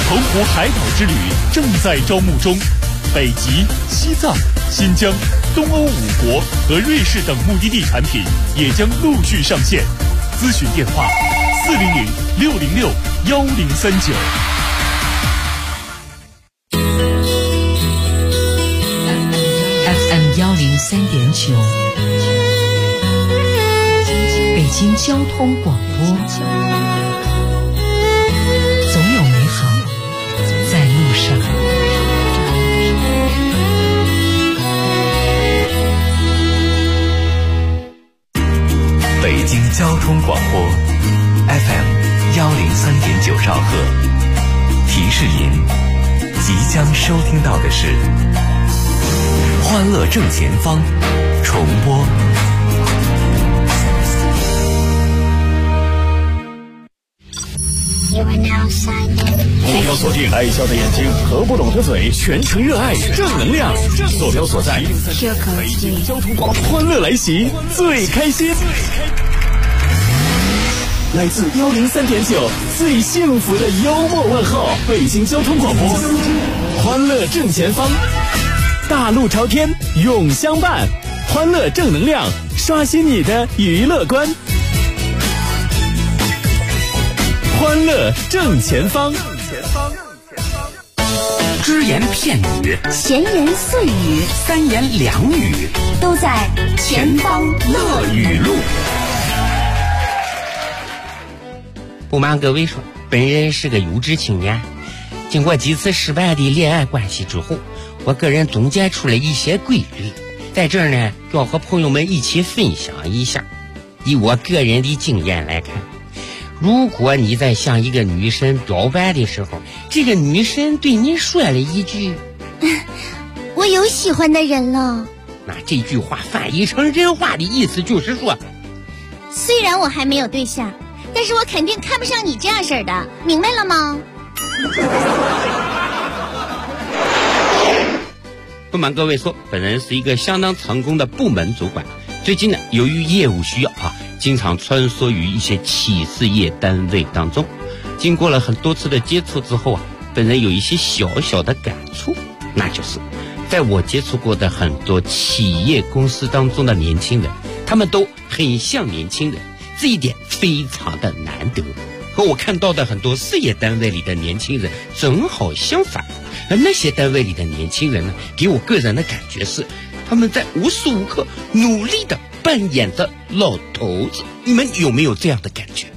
澎湖海岛之旅正在招募中，北极、西藏、新疆、东欧5国和瑞士等目的地产品也将陆续上线。咨询电话400-606-1039。 FM 103.9，北京交通广播。总有美好在路上。 北京交通广播 FM 103.9兆赫，提示您即将收听到的是欢乐正前方重播。 坐标锁定爱笑的眼睛和不懂的嘴，全程热爱正能量。坐标所在北京交通广播，欢乐来袭，最开心。来自103.9最幸福的幽默问候，北京交通广播，欢乐正前方，大路朝天永相伴，欢乐正能量，刷新你的娱乐观。欢乐正前方， 只言片语， 闲言碎语， 三言两语， 都在前方乐语录。 不瞒各位说，本人是个优质青年，经过几次失败的恋爱关系之后，我个人总结出了一些规律，在这儿呢要和朋友们一起分享一下。以我个人的经验来看，如果你在向一个女生表白的时候，这个女生对你说了一句我有喜欢的人了， 那这句话翻译成人话的意思就是说， 虽然我还没有对象，但是我肯定看不上你这样式儿的，明白了吗？ 不瞒各位说，本人是一个相当成功的部门主管，最近呢由于业务需要经常穿梭于一些企事业单位当中，经过了很多次的接触之后本人有一些小小的感触，那就是在我接触过的很多企业公司当中的年轻人，他们都很像年轻人，这一点非常的难得。和我看到的很多事业单位里的年轻人正好相反，而那些单位里的年轻人呢，给我个人的感觉是他们在无时无刻努力的扮演着老头子。你们有没有这样的感觉？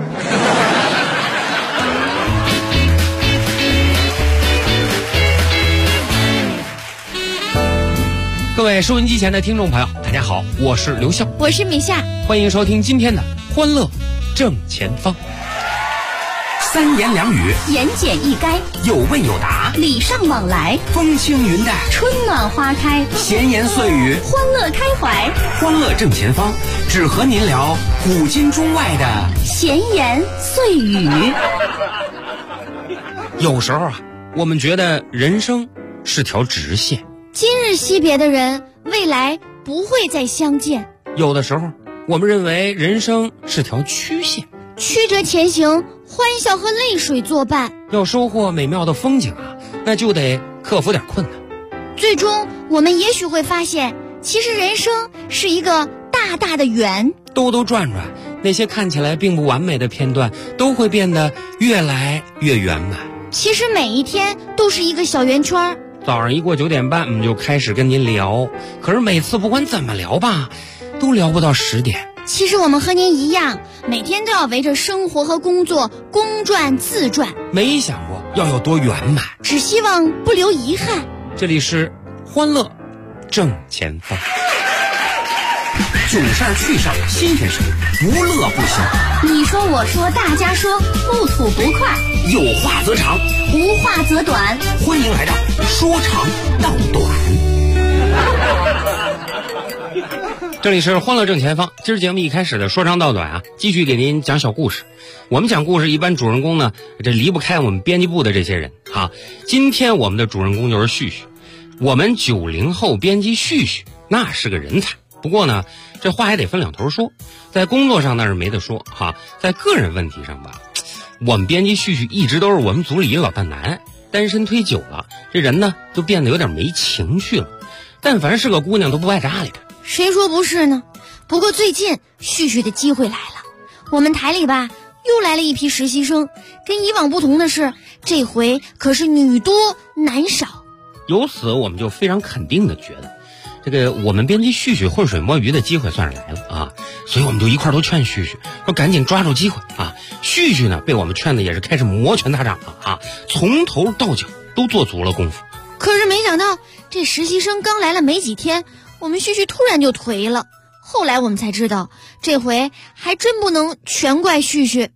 各位收音机前的听众朋友，大家好，我是刘笑， 我是米夏， 欢迎收听今天的欢乐正前方。 三言两语， 言简意赅， 有问有答， 礼尚往来， 风轻云淡， 春暖花开， 闲言碎语， 欢乐开怀， 欢乐正前方，只和您聊古今中外的闲言碎语。 有时候我们觉得人生是条直线， 今日惜别的人，未来不会再相见。 有的时候我们认为人生是条曲线， 曲折前行，欢笑和泪水作伴。 要收获美妙的风景那就得克服点困难。 最终我们也许会发现，其实人生是一个大大的圆， 兜兜转转，那些看起来并不完美的片段都会变得越来越圆满。 其实每一天都是一个小圆圈。 早上一过9点半我们就开始跟您聊，可是每次不管怎么聊吧，都聊不到10点。 其实我们和您一样，每天都要围着生活和工作公转自转， 没想过要有多圆满， 只希望不留遗憾。 这里是欢乐正前方， 囧事儿趣事儿新鲜事儿，无乐不休。 你说我说大家说，不吐不快， 有话则长， 无话则短。 欢迎来到说长道短。 这里是欢乐正前方，今儿节目一开始的说长道短继续给您讲小故事。我们讲故事一般主人公呢，这离不开我们编辑部的这些人今天我们的主人公就是旭旭，我们90后编辑旭旭那是个人才。不过呢，这话也得分两头说，在工作上那是没得说在个人问题上吧， 我们编辑旭旭一直都是我们组里一老大难，单身忒久了，这人呢就变得有点没情趣了。但凡是个姑娘都不爱搭理他。 谁说不是呢？不过最近旭旭的机会来了，我们台里吧又来了一批实习生，跟以往不同的是，这回可是女多男少。 由此我们就非常肯定的觉得，这个我们编辑旭旭浑水摸鱼的机会算是来了啊，所以我们就一块都劝旭旭说赶紧抓住机会啊。旭旭呢被我们劝的也是开始摩拳擦掌了啊，从头到脚都做足了功夫。 可是没想到这实习生刚来了没几天，我们旭旭突然就颓了。后来我们才知道，这回还真不能全怪旭旭。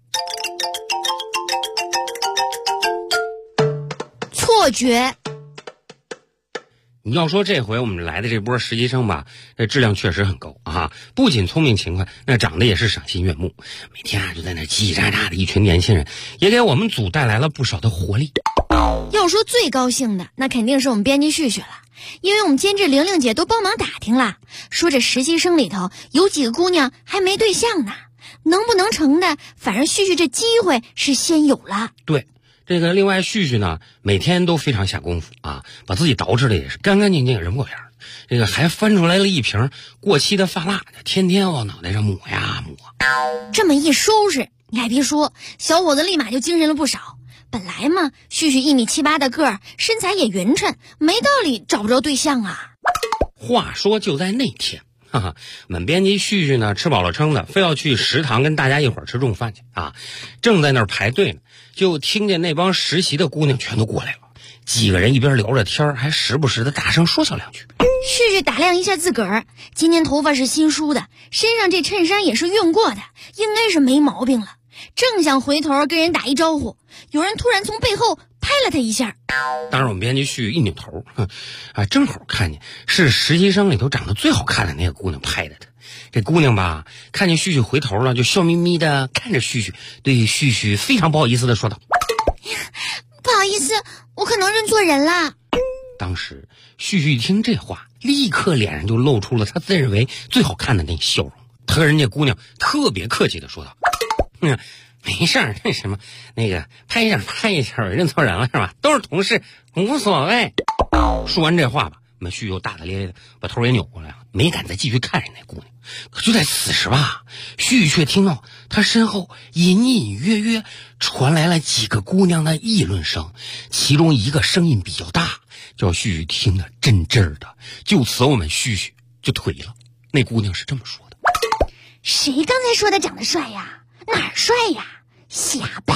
错觉。 你要说这回我们来的这波实习生吧，这质量确实很高啊！不仅聪明勤快，那长得也是赏心悦目，每天就在那叽叽喳喳的一群年轻人，也给我们组带来了不少的活力。 要说最高兴的，那肯定是我们编辑旭旭了，因为我们监制玲玲姐都帮忙打听了，说这实习生里头有几个姑娘还没对象呢，能不能成的，反正旭旭这机会是先有了。 对。这个另外旭旭呢，每天都非常下功夫啊，把自己捯饬的也是干干净净人模样。这个还翻出来了一瓶过期的发蜡，天天往脑袋上抹呀抹。 这么一收拾，你还别说，小伙子立马就精神了不少。本来嘛，旭旭1.78米的个儿，身材也匀称，没道理找不着对象啊。 话说就在那天，哈哈，我们编辑旭旭呢吃饱了撑的，非要去食堂跟大家一会儿吃中饭去啊，正在那儿排队呢。就听见那帮实习的姑娘全都过来了，几个人一边聊着天，还时不时的大声说上两句。 旭旭打量一下自个儿，今天头发是新梳的，身上这衬衫也是熨过的，应该是没毛病了。正想回头跟人打一招呼，有人突然从背后拍了他一下。 当时我们编辑旭一扭头，正好看见是实习生里头长得最好看的那个姑娘拍的他。这姑娘吧，看见旭旭回头了，就笑眯眯的看着旭旭，对旭旭非常不好意思的说道：“ 不好意思，我可能认错人了。” 当时旭旭一听这话，立刻脸上就露出了他自认为最好看的那笑容。他和人家姑娘特别客气的说道：“没事儿，那什么，那个拍一下，认错人了是吧？都是同事，无所谓。”说完这话吧，我们旭旭又大大咧咧的把头也扭过来了，没敢再继续看人那姑娘。可就在此时吧，旭旭却听到他身后隐隐约约传来了几个姑娘的议论声，其中一个声音比较大，叫旭旭听得真真的。就此我们旭旭就颓了。那姑娘是这么说的：“ 谁刚才说他长得帅呀？哪儿帅呀？瞎掰。”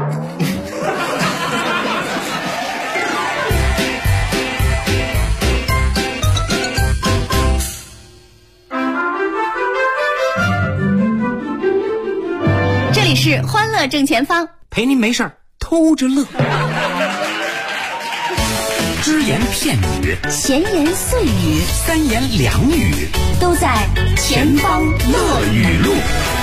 这里是欢乐正前方， 陪您没事儿偷着乐。只言片语， 闲言碎语， 三言两语， 都在前方乐语录。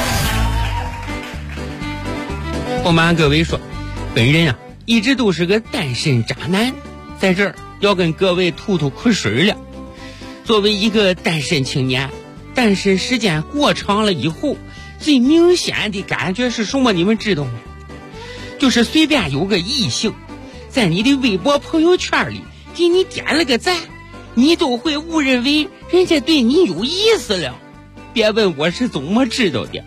我瞒各位说，本人啊一直都是个单身渣男，在这儿要跟各位吐吐苦水了。作为一个单身青年，单身时间过长了以后，最明显的感觉是什么？你们知道吗？就是随便有个异性在你的微博朋友圈里给你点了个赞，你都会误认为人家对你有意思了。别问我是怎么知道的。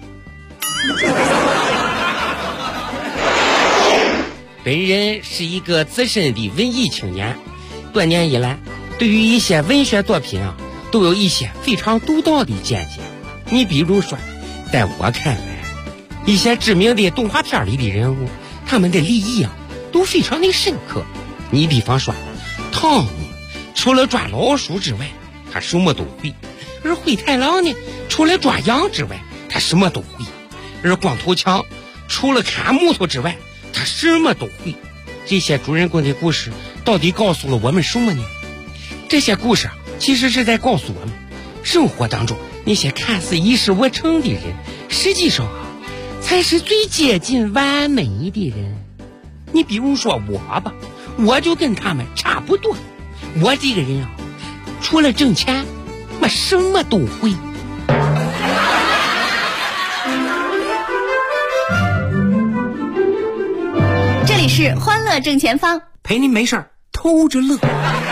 本人是一个资深的文艺青年，多年以来对于一些文学作品都有一些非常独到的见解。你比如说，在我看来，一些知名的动画片里的人物，他们的立意都非常的深刻。你比方说，汤姆除了抓老鼠之外，他什么都会；而灰太狼呢，除了抓羊之外，他什么都会；而光头强除了砍木头之外，他什么都会。这些主人公的故事到底告诉了我们什么呢？这些故事其实是在告诉我们，生活当中那些看似一事无成的人，实际上才是最接近完美的人。你比如说我吧，我就跟他们差不多。我这个人除了挣钱，我什么都会。 是欢乐正前方， 陪您没事儿偷着乐。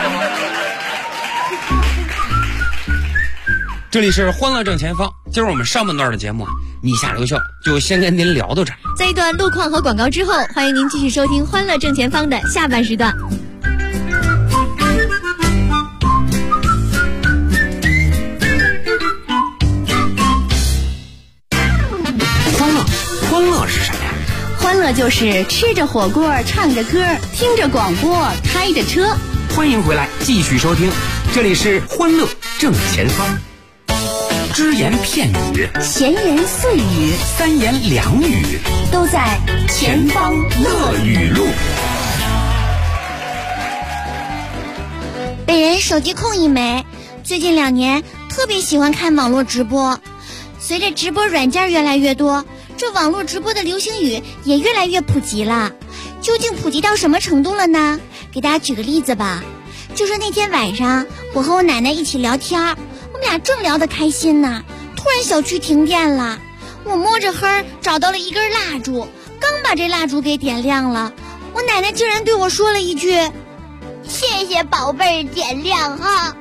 这里是欢乐正前方，今儿我们上半段的节目你下留笑，就先跟您聊到这儿。 在一段路况和广告之后，欢迎您继续收听欢乐正前方的下半时段。 欢乐是什么呀？ 欢乐就是吃着火锅，唱着歌，听着广播，开着车。 欢迎回来，继续收听，这里是欢乐正前方。只言片语， 闲言碎语， 三言两语， 都在前方乐语录。本人手机控一枚，最近2年特别喜欢看网络直播。随着直播软件越来越多，这网络直播的流行语也越来越普及了。究竟普及到什么程度了呢？给大家举个例子吧。就说那天晚上，我和我奶奶一起聊天，我们俩正聊得开心呢，突然小区停电了。我摸着黑找到了一根蜡烛，刚把这蜡烛给点亮了，我奶奶竟然对我说了一句：“谢谢宝贝儿点亮哈。”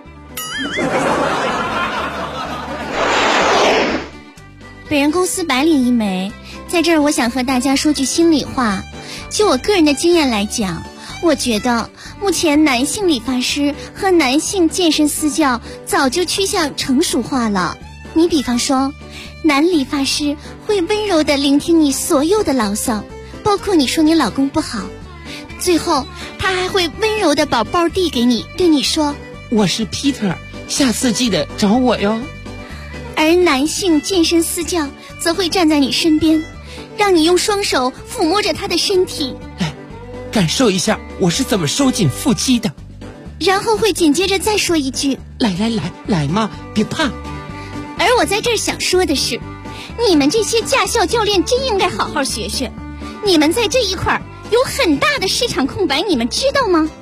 本人公司白领一枚，在这儿我想和大家说句心里话。就我个人的经验来讲，我觉得目前男性理发师和男性健身私教早就趋向成熟化了。你比方说，男理发师会温柔地聆听你所有的牢骚，包括你说你老公不好，最后他还会温柔地把包递给你，对你说：“ 我是 Peter， 下次记得找我哟。” 而男性健身私教则会站在你身边，让你用双手抚摸着他的身体， 来感受一下我是怎么收紧腹肌的， 然后会紧接着再说一句：“ 来嘛，别怕。” 而我在这儿想说的是，你们这些驾校教练真应该好好学学，你们在这一块有很大的市场空白，你们知道吗？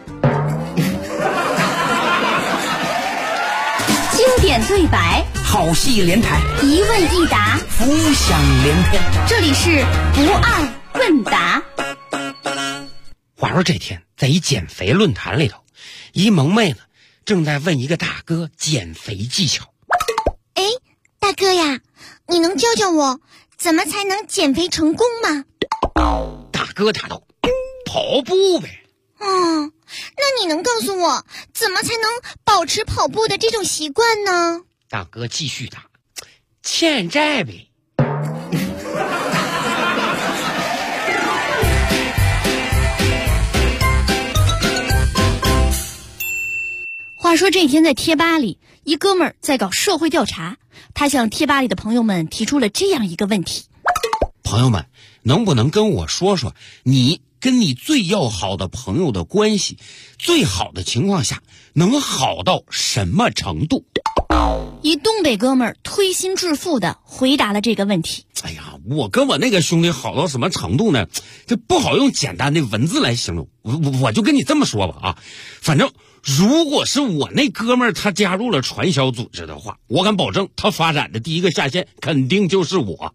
经典对白， 好戏连台， 一问一答， 浮想联翩。 这里是不二问答。 话说这天在一减肥论坛里头，一萌妹子正在问一个大哥减肥技巧。 哎，大哥呀，你能教教我怎么才能减肥成功吗？ 大哥答道：跑步呗。 那你能告诉我怎么才能保持跑步的这种习惯呢？ 大哥继续答：欠债呗。 话说这天在贴吧里，一哥们儿在搞社会调查，他向贴吧里的朋友们提出了这样一个问题： 朋友们，能不能跟我说说你跟你最要好的朋友的关系，最好的情况下能好到什么程度？ 一东北哥们儿推心置腹地回答了这个问题。 哎呀，我跟我那个兄弟好到什么程度呢？这不好用简单的文字来形容。我就跟你这么说吧啊，反正如果是我那哥们儿他加入了传销组织的话，我敢保证他发展的第一个下线肯定就是我。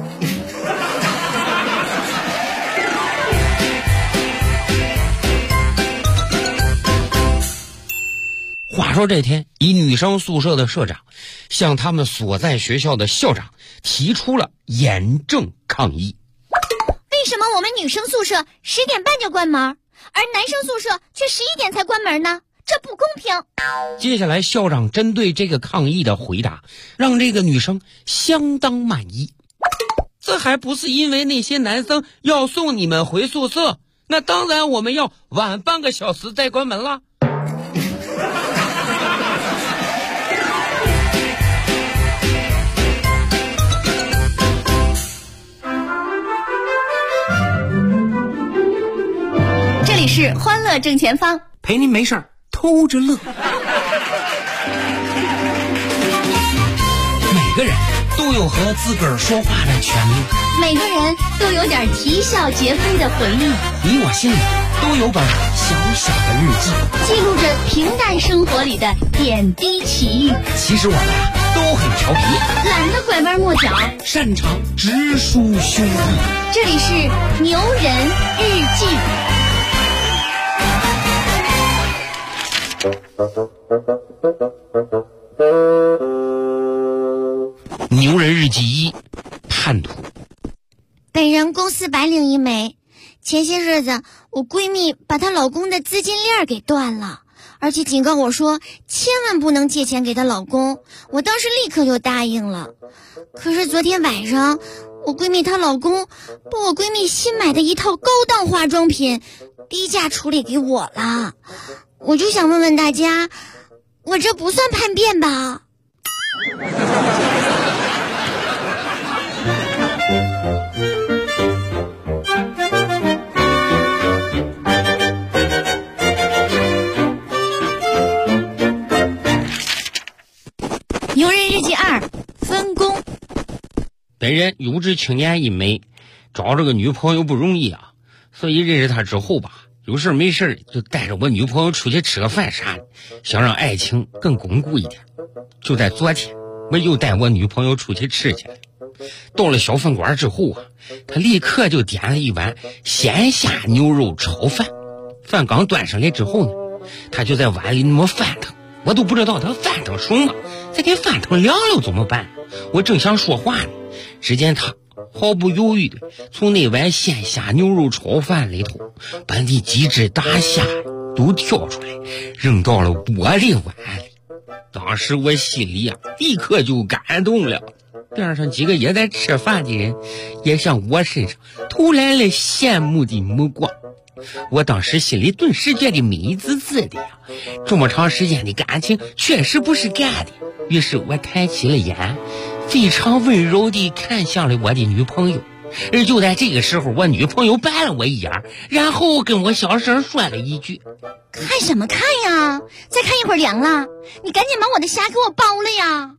话说这天，一女生宿舍的社长向他们所在学校的校长提出了严正抗议。 为什么我们女生宿舍10点半就关门，而男生宿舍却11点才关门呢？这不公平。 接下来校长针对这个抗议的回答，让这个女生相当满意。这还不是因为那些男生要送你们回宿舍，那当然我们要晚半个小时再关门了。 这里是欢乐正前方， 陪您没事儿偷着乐。 每个人都有和自个儿说话的权利， 每个人都有点啼笑皆非的回忆。 你我心里都有本小小的日记， 记录着平淡生活里的点滴奇遇。 其实我们都很调皮， 懒得拐弯抹角， 擅长直抒胸臆。 这里是牛人日记。 牛人日记1：叛徒。 本人公司白领一枚，前些日子我闺蜜把她老公的资金链给断了，而且警告我说千万不能借钱给她老公。我当时立刻就答应了。可是昨天晚上，我闺蜜她老公把我闺蜜新买的一套高档化妆品低价处理给我了。我就想问问大家，我这不算叛变吧？牛人日记2：分工。 本人有志青年一枚，找这个女朋友不容易啊，所以认识她之后吧，有事没事就带着我女朋友出去吃个饭啥的，想让爱情更巩固一点。就在昨天，我又带我女朋友出去吃去了。到了小饭馆之后啊，她立刻就点了一碗鲜虾牛肉炒饭。饭刚端上来之后呢，她就在碗里那么翻腾，我都不知道她翻腾什么，再给翻腾凉了怎么办？我正想说话呢，只见她毫不犹豫的从那碗鲜虾牛肉炒饭里头把那几只大虾都挑出来，扔到了我的碗里。当时我心里啊，立刻就感动了。边上几个也在吃饭的人也向我身上投来了羡慕的目光。我当时心里顿时觉得美滋滋的呀，这么长时间的感情确实不是干的。于是我抬起了眼，非常温柔地看向了我的女朋友。而就在这个时候，我女朋友白了我一眼，然后跟我小声说了一句： 看什么看呀，再看一会儿凉了，你赶紧把我的虾给我包了呀。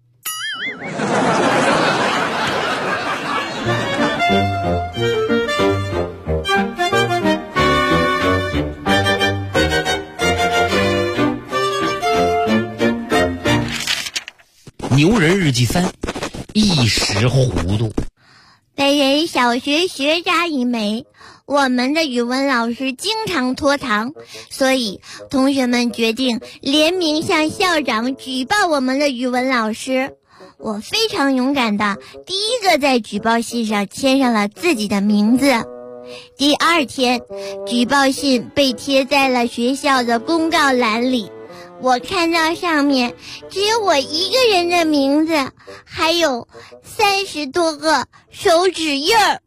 牛人日记3：一时糊涂。 本人小学学渣一枚，我们的语文老师经常拖堂，所以同学们决定联名向校长举报我们的语文老师。我非常勇敢的第一个在举报信上签上了自己的名字。第二天，举报信被贴在了学校的公告栏里，我看到上面只有我一个人的名字，还有30多个手指印儿。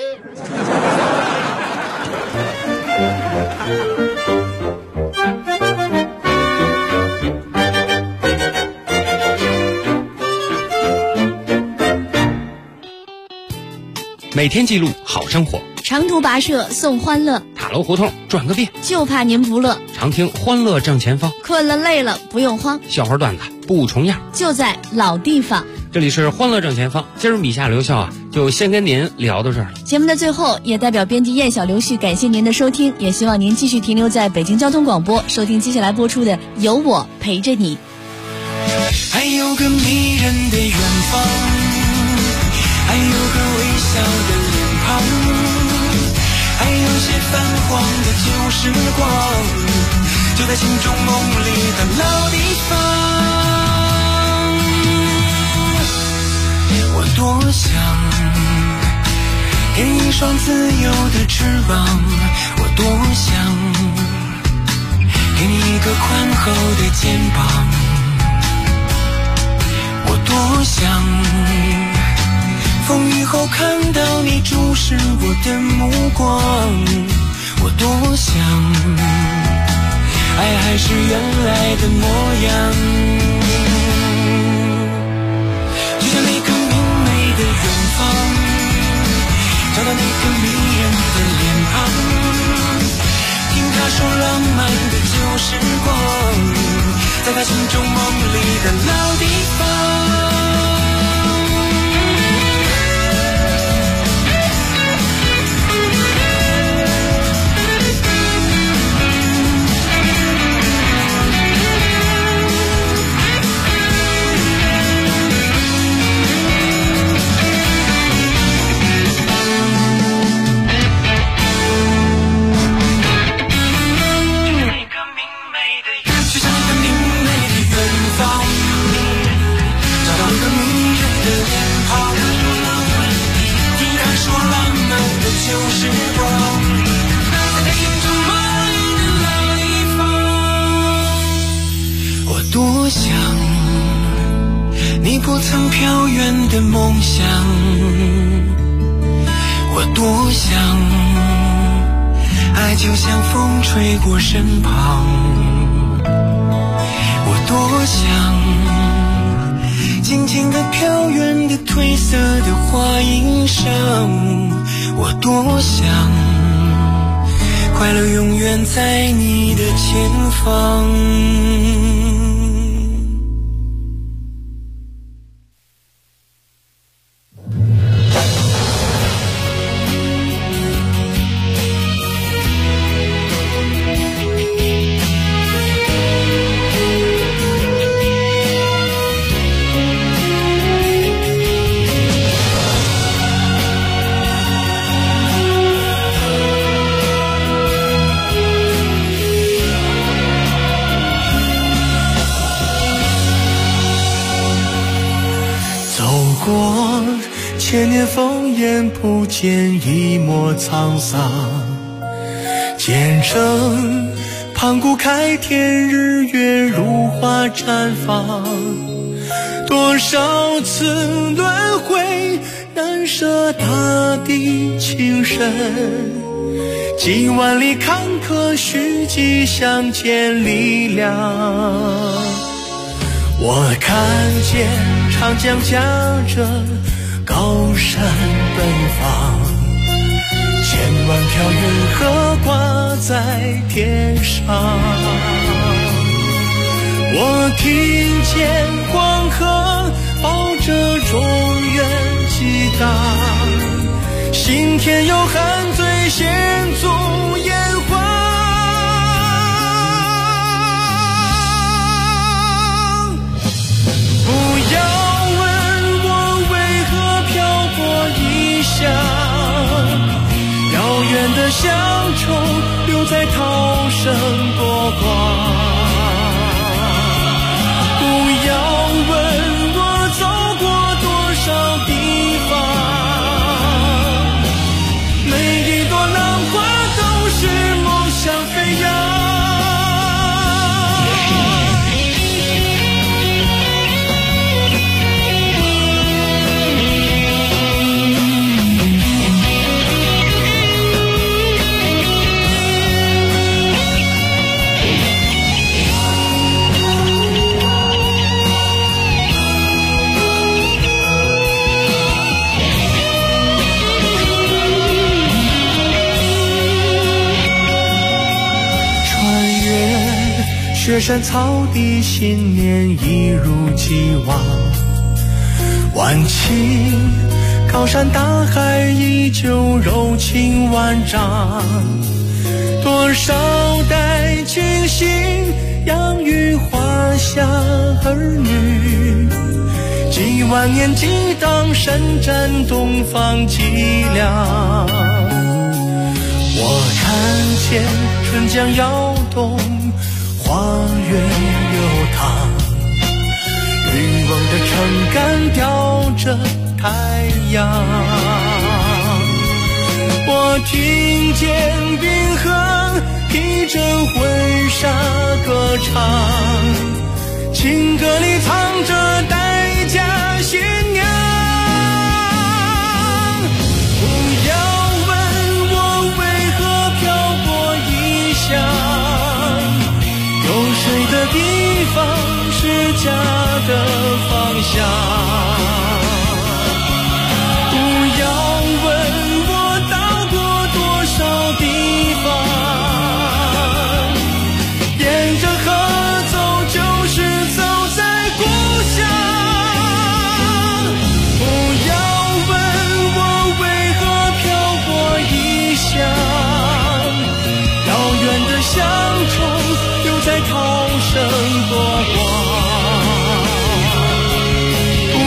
每天记录好生活， 长途跋涉送欢乐， 塔楼胡同转个遍， 就怕您不乐。 常听欢乐正前方， 困了累了不用慌， 笑话段子不重样， 就在老地方。 这里是欢乐正前方，今儿米夏留校啊，就先跟您聊到这儿了。 节目的最后，也代表编辑燕小刘旭感谢您的收听，也希望您继续停留在北京交通广播，收听接下来播出的《有我陪着你》。 还有个迷人的远方，还有个微笑的脸庞，还有些泛黄的旧时光，就在心中梦里的老地方。我多想给你一双自由的翅膀，我多想给你一个宽厚的肩膀，我多想风雨后看到你注视我的目光，我多想爱还是原来的模样，就像那个明媚的远方，找到那个迷人的脸庞，听他说浪漫的旧时光，在他心中梦里的老地方。 不曾飘远的梦想，我多想爱就像风吹过身旁，我多想静静地飘远的褪色的花衣裳，我多想快乐永远在你的前方。 千年烽烟不见一抹沧桑，见证盘古开天，日月如花绽放。多少次轮回，难舍大地情深，几万里坎坷，虚迹相见力量。我看见长江夹着高山奔放，千万条云河挂在天上。我听见黄河抱着中原激荡，心田有汉醉献足炎黄。不要问我为何漂泊异乡，遥远的乡愁留在涛声波光。不要问我走过多少地方，每一朵浪花都是梦想飞扬。雪山草地，信念一如既往。万顷高山大海，依旧柔情万丈。多少代精心养育华夏儿女，几万年激荡，深展东方脊梁。我看见春江摇动，花园流淌，渔翁的撑杆吊着太阳。我听见冰河披着婚纱歌唱，情歌里藏着待嫁新娘。不要问我为何漂泊异乡，有水的地方是家的方向。不要问我到过多少地方，沿着河走就是走在故乡。不要问我为何漂泊异乡，遥远的乡愁在涛声波光。不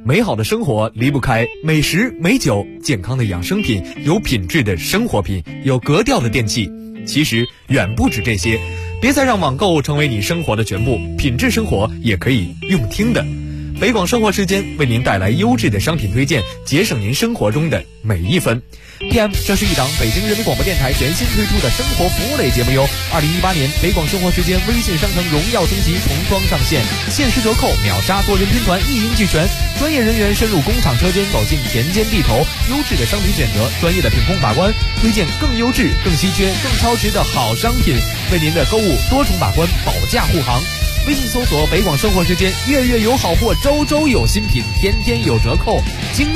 美好的生活离不开美食、美酒、健康的养生品、有品质的生活品、有格调的电器。其实远不止这些，别再让网购成为你生活的全部，品质生活也可以用听的。北广生活时间为您带来优质的商品推荐，节省您生活中的每一分。PM， 这是一档北京人民广播电台全新推出的生活服务类节目哟。2018年北广生活时间微信商城荣耀升级重装上线，限时折扣、秒杀、多人拼团一应俱全，专业人员深入工厂车间，走进田间地头，优质的商品选择，专业的品控把关，推荐更优质、更稀缺、更超值的好商品，为您的购物多重把关，保驾护航。微信搜索北广生活时间，月月有好货，周周有新品，天天有折扣。